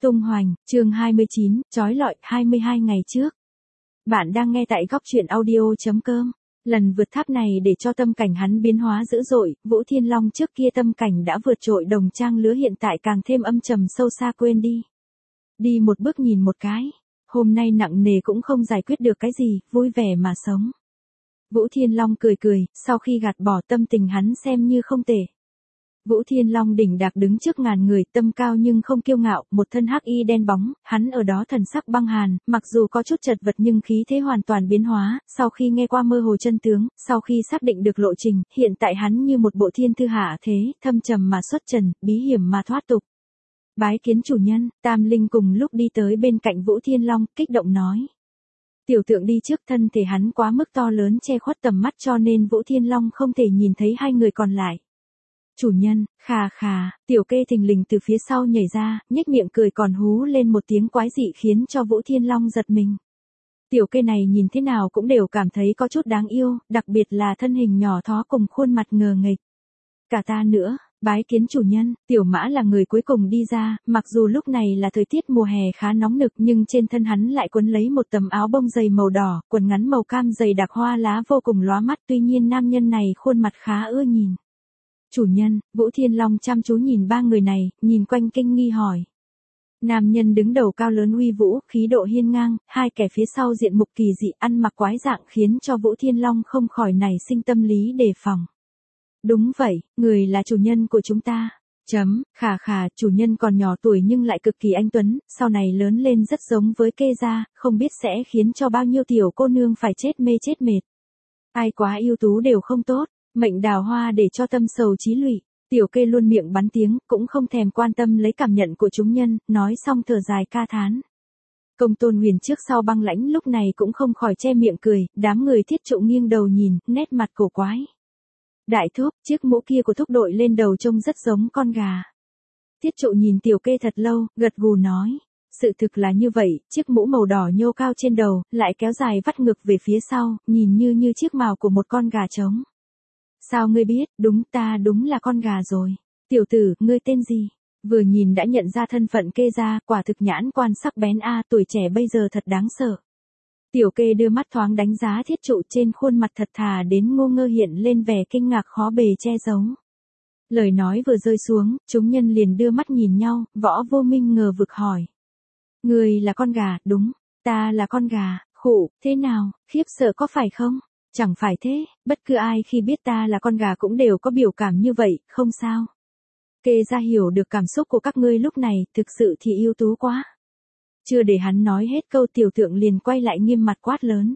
Tung hoành, chương 29, chói lọi, 22 ngày trước. Bạn đang nghe tại góc truyện audio.com. Lần vượt tháp này để cho tâm cảnh hắn biến hóa dữ dội, Vũ Thiên Long trước kia tâm cảnh đã vượt trội đồng trang lứa hiện tại càng thêm âm trầm sâu xa quên đi. Đi một bước nhìn một cái, hôm nay nặng nề cũng không giải quyết được cái gì, vui vẻ mà sống. Vũ Thiên Long cười cười, sau khi gạt bỏ tâm tình hắn xem như không tệ. Vũ Thiên Long đỉnh đạc đứng trước ngàn người, tâm cao nhưng không kiêu ngạo, một thân hắc y đen bóng, hắn ở đó thần sắc băng hàn, mặc dù có chút chật vật nhưng khí thế hoàn toàn biến hóa, sau khi nghe qua mơ hồ chân tướng, sau khi xác định được lộ trình, hiện tại hắn như một bộ thiên thư hạ thế, thâm trầm mà xuất trần, bí hiểm mà thoát tục. Bái kiến chủ nhân, Tam Linh cùng lúc đi tới bên cạnh Vũ Thiên Long, kích động nói. Tiểu tượng đi trước, thân thể hắn quá mức to lớn che khuất tầm mắt cho nên Vũ Thiên Long không thể nhìn thấy hai người còn lại. Chủ nhân, khà khà, tiểu kê thình lình từ phía sau nhảy ra, nhếch miệng cười còn hú lên một tiếng quái dị khiến cho Vũ Thiên Long giật mình. Tiểu kê này nhìn thế nào cũng đều cảm thấy có chút đáng yêu, đặc biệt là thân hình nhỏ thó cùng khuôn mặt ngờ nghệch. Cả ta nữa, bái kiến chủ nhân, tiểu mã là người cuối cùng đi ra, mặc dù lúc này là thời tiết mùa hè khá nóng nực nhưng trên thân hắn lại quấn lấy một tấm áo bông dày màu đỏ, quần ngắn màu cam dày đặc hoa lá vô cùng lóa mắt, tuy nhiên nam nhân này khuôn mặt khá ưa nhìn. Chủ nhân, Vũ Thiên Long chăm chú nhìn ba người này, nhìn quanh kinh nghi hỏi. Nam nhân đứng đầu cao lớn uy vũ, khí độ hiên ngang, hai kẻ phía sau diện mục kỳ dị ăn mặc quái dạng khiến cho Vũ Thiên Long không khỏi nảy sinh tâm lý đề phòng. Đúng vậy, người là chủ nhân của chúng ta. Khà khà, chủ nhân còn nhỏ tuổi nhưng lại cực kỳ anh tuấn, sau này lớn lên rất giống với kê gia, không biết sẽ khiến cho bao nhiêu tiểu cô nương phải chết mê chết mệt. Ai quá ưu tú đều không tốt. Mệnh đào hoa để cho tâm sầu chí lụy, tiểu kê luôn miệng bắn tiếng, cũng không thèm quan tâm lấy cảm nhận của chúng nhân, nói xong thở dài ca thán. Công Tôn Huyền trước sau băng lãnh lúc này cũng không khỏi che miệng cười, đám người Thiết Trụ nghiêng đầu nhìn, nét mặt cổ quái. Đại thúc, chiếc mũ kia của thúc đội lên đầu trông rất giống con gà. Thiết Trụ nhìn tiểu kê thật lâu, gật gù nói. Sự thực là như vậy, chiếc mũ màu đỏ nhô cao trên đầu, lại kéo dài vắt ngực về phía sau, nhìn như chiếc mào của một con gà trống. Sao ngươi biết, đúng là con gà rồi. Tiểu tử, ngươi tên gì? Vừa nhìn đã nhận ra thân phận kê gia, quả thực nhãn quan sắc bén tuổi trẻ bây giờ thật đáng sợ. Tiểu kê đưa mắt thoáng đánh giá Thiết Trụ trên khuôn mặt thật thà đến ngô ngơ hiện lên vẻ kinh ngạc khó bề che giấu. Lời nói vừa rơi xuống, chúng nhân liền đưa mắt nhìn nhau, Võ Vô Minh ngờ vực hỏi. Ngươi là con gà, đúng, ta là con gà, khụ, thế nào, khiếp sợ có phải không? Chẳng phải thế, bất cứ ai khi biết ta là con gà cũng đều có biểu cảm như vậy, không sao. Kê gia hiểu được cảm xúc của các ngươi lúc này, thực sự thì ưu tú quá. Chưa để hắn nói hết câu tiểu tượng liền quay lại nghiêm mặt quát lớn.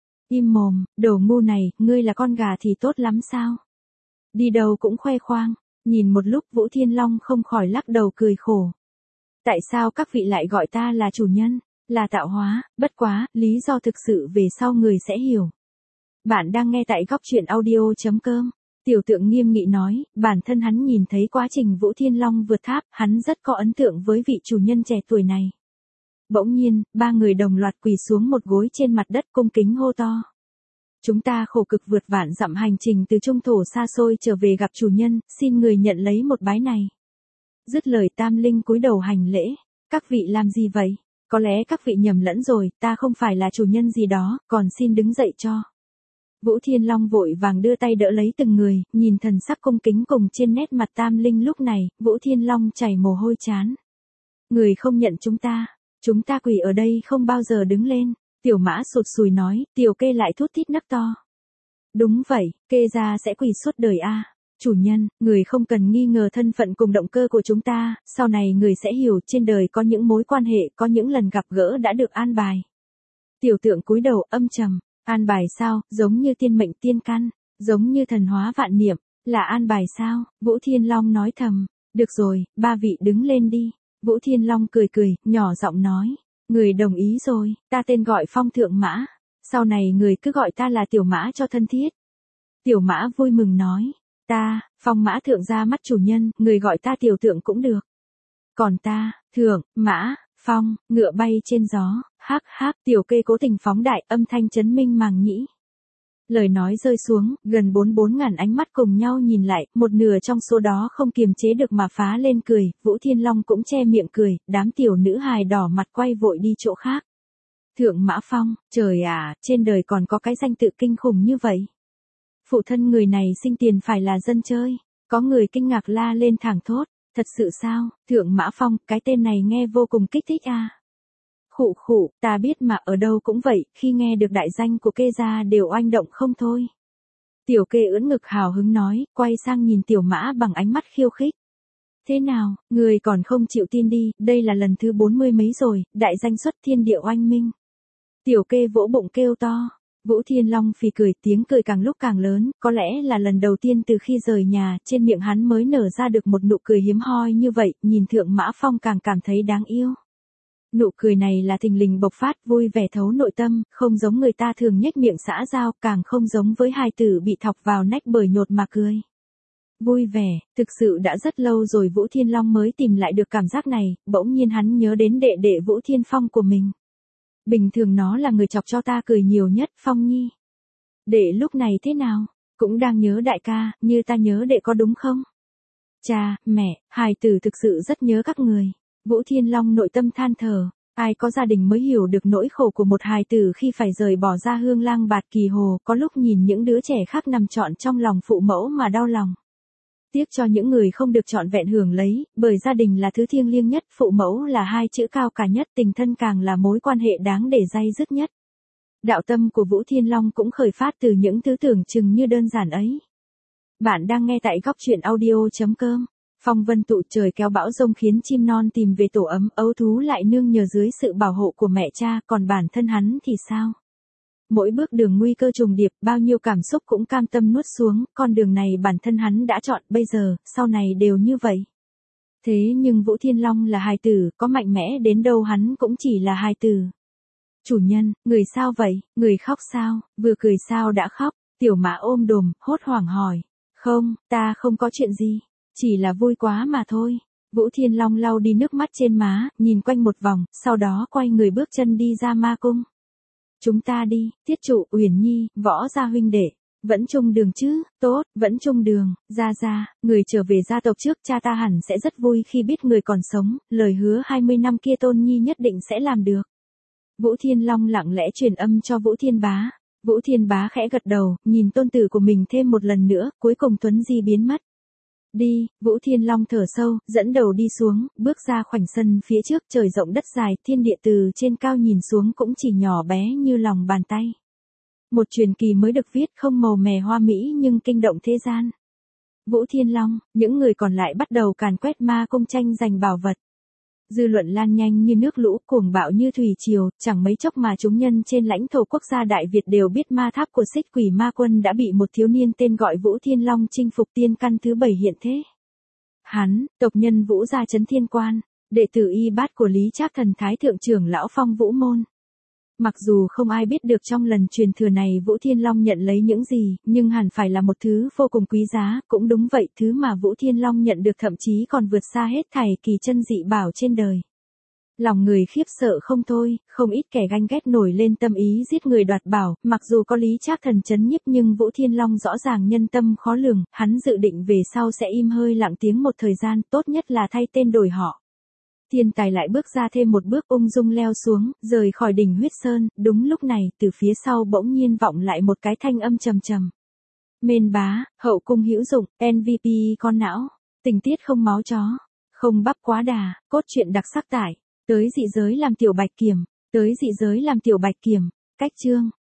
Im mồm, đồ ngu này, ngươi là con gà thì tốt lắm sao? Đi đâu cũng khoe khoang, nhìn một lúc Vũ Thiên Long không khỏi lắc đầu cười khổ. Tại sao các vị lại gọi ta là chủ nhân, là tạo hóa, bất quá, lý do thực sự về sau người sẽ hiểu. Bạn đang nghe tại góc truyện audio.com. Tiểu tượng nghiêm nghị nói, bản thân hắn nhìn thấy quá trình Vũ Thiên Long vượt tháp, hắn rất có ấn tượng với vị chủ nhân trẻ tuổi này. Bỗng nhiên, ba người đồng loạt quỳ xuống một gối trên mặt đất cung kính hô to. Chúng ta khổ cực vượt vạn dặm hành trình từ trung thổ xa xôi trở về gặp chủ nhân, xin người nhận lấy một bái này. Dứt lời Tam Linh cúi đầu hành lễ. Các vị làm gì vậy? Có lẽ các vị nhầm lẫn rồi, ta không phải là chủ nhân gì đó, còn xin đứng dậy cho. Vũ Thiên Long vội vàng đưa tay đỡ lấy từng người, nhìn thần sắc cung kính cùng trên nét mặt Tam Linh lúc này, Vũ Thiên Long chảy mồ hôi chán. Người không nhận chúng ta quỳ ở đây không bao giờ đứng lên, tiểu mã sụt sùi nói, tiểu kê lại thút thít nấc to. Đúng vậy, kê gia sẽ quỳ suốt đời Chủ nhân, người không cần nghi ngờ thân phận cùng động cơ của chúng ta, sau này người sẽ hiểu trên đời có những mối quan hệ, có những lần gặp gỡ đã được an bài. Tiểu tượng cúi đầu âm trầm. An bài sao, giống như tiên mệnh tiên căn, giống như thần hóa vạn niệm, là an bài sao? Vũ Thiên Long nói thầm, được rồi, ba vị đứng lên đi. Vũ Thiên Long cười cười, nhỏ giọng nói, người đồng ý rồi, ta tên gọi Phong Thượng Mã, sau này người cứ gọi ta là Tiểu Mã cho thân thiết. Tiểu Mã vui mừng nói, ta, Phong Mã Thượng ra mắt chủ nhân, người gọi ta Tiểu Tượng cũng được. Còn ta, Thượng, Mã, Phong, ngựa bay trên gió, hắc hắc, tiểu kê cố tình phóng đại âm thanh chấn minh màng nhĩ. Lời nói rơi xuống, gần 44.000 ánh mắt cùng nhau nhìn lại, một nửa trong số đó không kiềm chế được mà phá lên cười, Vũ Thiên Long cũng che miệng cười, đám tiểu nữ hài đỏ mặt quay vội đi chỗ khác. Thượng Mã Phong, trời à, trên đời còn có cái danh tự kinh khủng như vậy. Phụ thân người này sinh tiền phải là dân chơi, có người kinh ngạc la lên thẳng thốt, thật sự sao, Thượng Mã Phong, cái tên này nghe vô cùng kích thích à. Khụ khụ, ta biết mà ở đâu cũng vậy, khi nghe được đại danh của kê gia đều oanh động không thôi. Tiểu kê ưỡn ngực hào hứng nói, quay sang nhìn tiểu mã bằng ánh mắt khiêu khích. Thế nào, người còn không chịu tin đi, đây là lần thứ 40 mấy rồi, đại danh xuất thiên địa oanh minh. Tiểu kê vỗ bụng kêu to. Vũ Thiên Long phì cười, tiếng cười càng lúc càng lớn, có lẽ là lần đầu tiên từ khi rời nhà, trên miệng hắn mới nở ra được một nụ cười hiếm hoi như vậy, nhìn Thượng Mã Phong càng cảm thấy đáng yêu. Nụ cười này là thình lình bộc phát, vui vẻ thấu nội tâm, không giống người ta thường nhếch miệng xã giao, càng không giống với hài tử bị thọc vào nách bởi nhột mà cười. Vui vẻ, thực sự đã rất lâu rồi Vũ Thiên Long mới tìm lại được cảm giác này, bỗng nhiên hắn nhớ đến đệ đệ Vũ Thiên Phong của mình. Bình thường nó là người chọc cho ta cười nhiều nhất, Phong Nhi. Đệ lúc này thế nào? Cũng đang nhớ đại ca, như ta nhớ đệ có đúng không? Cha, mẹ, hài tử thực sự rất nhớ các người. Vũ Thiên Long nội tâm than thở, ai có gia đình mới hiểu được nỗi khổ của một hài tử khi phải rời bỏ ra hương lang bạt kỳ hồ, có lúc nhìn những đứa trẻ khác nằm trọn trong lòng phụ mẫu mà đau lòng. Tiếc cho những người không được trọn vẹn hưởng lấy, bởi gia đình là thứ thiêng liêng nhất, phụ mẫu là hai chữ cao cả nhất, tình thân càng là mối quan hệ đáng để day dứt nhất. Đạo tâm của Vũ Thiên Long cũng khởi phát từ những thứ tưởng chừng như đơn giản ấy. Bạn đang nghe tại góc truyện audio.com. Phong vân tụ, trời kéo bão rông khiến chim non tìm về tổ ấm, ấu thú lại nương nhờ dưới sự bảo hộ của mẹ cha, còn bản thân hắn thì sao? Mỗi bước đường nguy cơ trùng điệp, bao nhiêu cảm xúc cũng cam tâm nuốt xuống, con đường này bản thân hắn đã chọn, bây giờ, sau này đều như vậy. Thế nhưng Vũ Thiên Long là hài tử, có mạnh mẽ đến đâu hắn cũng chỉ là hài tử. Chủ nhân, người sao vậy, người khóc sao, vừa cười sao đã khóc, tiểu mã ôm đồm, hốt hoảng hỏi. Không, ta không có chuyện gì, chỉ là vui quá mà thôi. Vũ Thiên Long lau đi nước mắt trên má, nhìn quanh một vòng, sau đó quay người bước chân đi ra ma cung. Chúng ta đi, Tiết Trụ, Uyển Nhi, Võ gia huynh đệ, vẫn chung đường chứ, tốt, vẫn chung đường, ra, người trở về gia tộc trước, cha ta hẳn sẽ rất vui khi biết người còn sống, lời hứa 20 năm kia Tôn Nhi nhất định sẽ làm được. Vũ Thiên Long lặng lẽ truyền âm cho Vũ Thiên Bá. Vũ Thiên Bá khẽ gật đầu, nhìn tôn tử của mình thêm một lần nữa, cuối cùng Tuấn Di biến mất. Đi, Vũ Thiên Long thở sâu, dẫn đầu đi xuống, bước ra khoảnh sân phía trước, trời rộng đất dài, thiên địa từ trên cao nhìn xuống cũng chỉ nhỏ bé như lòng bàn tay. Một truyền kỳ mới được viết, không màu mè hoa mỹ nhưng kinh động thế gian. Vũ Thiên Long, những người còn lại bắt đầu càn quét ma cung tranh giành bảo vật. Dư luận lan nhanh như nước lũ, cuồng bạo như thủy triều, chẳng mấy chốc mà chúng nhân trên lãnh thổ quốc gia Đại Việt đều biết ma tháp của Xích Quỷ Ma Quân đã bị một thiếu niên tên gọi Vũ Thiên Long chinh phục, tiên căn thứ 7 hiện thế. Hắn, tộc nhân Vũ gia Trấn Thiên Quan, đệ tử y bát của Lý Trác Thần Thái Thượng trưởng lão Phong Vũ Môn. Mặc dù không ai biết được trong lần truyền thừa này Vũ Thiên Long nhận lấy những gì, nhưng hẳn phải là một thứ vô cùng quý giá, cũng đúng vậy, thứ mà Vũ Thiên Long nhận được thậm chí còn vượt xa hết thảy kỳ chân dị bảo trên đời. Lòng người khiếp sợ không thôi, không ít kẻ ganh ghét nổi lên tâm ý giết người đoạt bảo, mặc dù có Lý Trác Thần trấn nhiếp nhưng Vũ Thiên Long rõ ràng nhân tâm khó lường, hắn dự định về sau sẽ im hơi lặng tiếng một thời gian, tốt nhất là thay tên đổi họ. Thiên tài lại bước ra thêm một bước, ung dung leo xuống, rời khỏi đỉnh huyết sơn, đúng lúc này, từ phía sau bỗng nhiên vọng lại một cái thanh âm trầm trầm. Mên bá, hậu cung hữu dụng, MVP con não, tình tiết không máu chó, không bắp quá đà, cốt truyện đặc sắc tải, tới dị giới làm tiểu bạch kiểm, cách chương.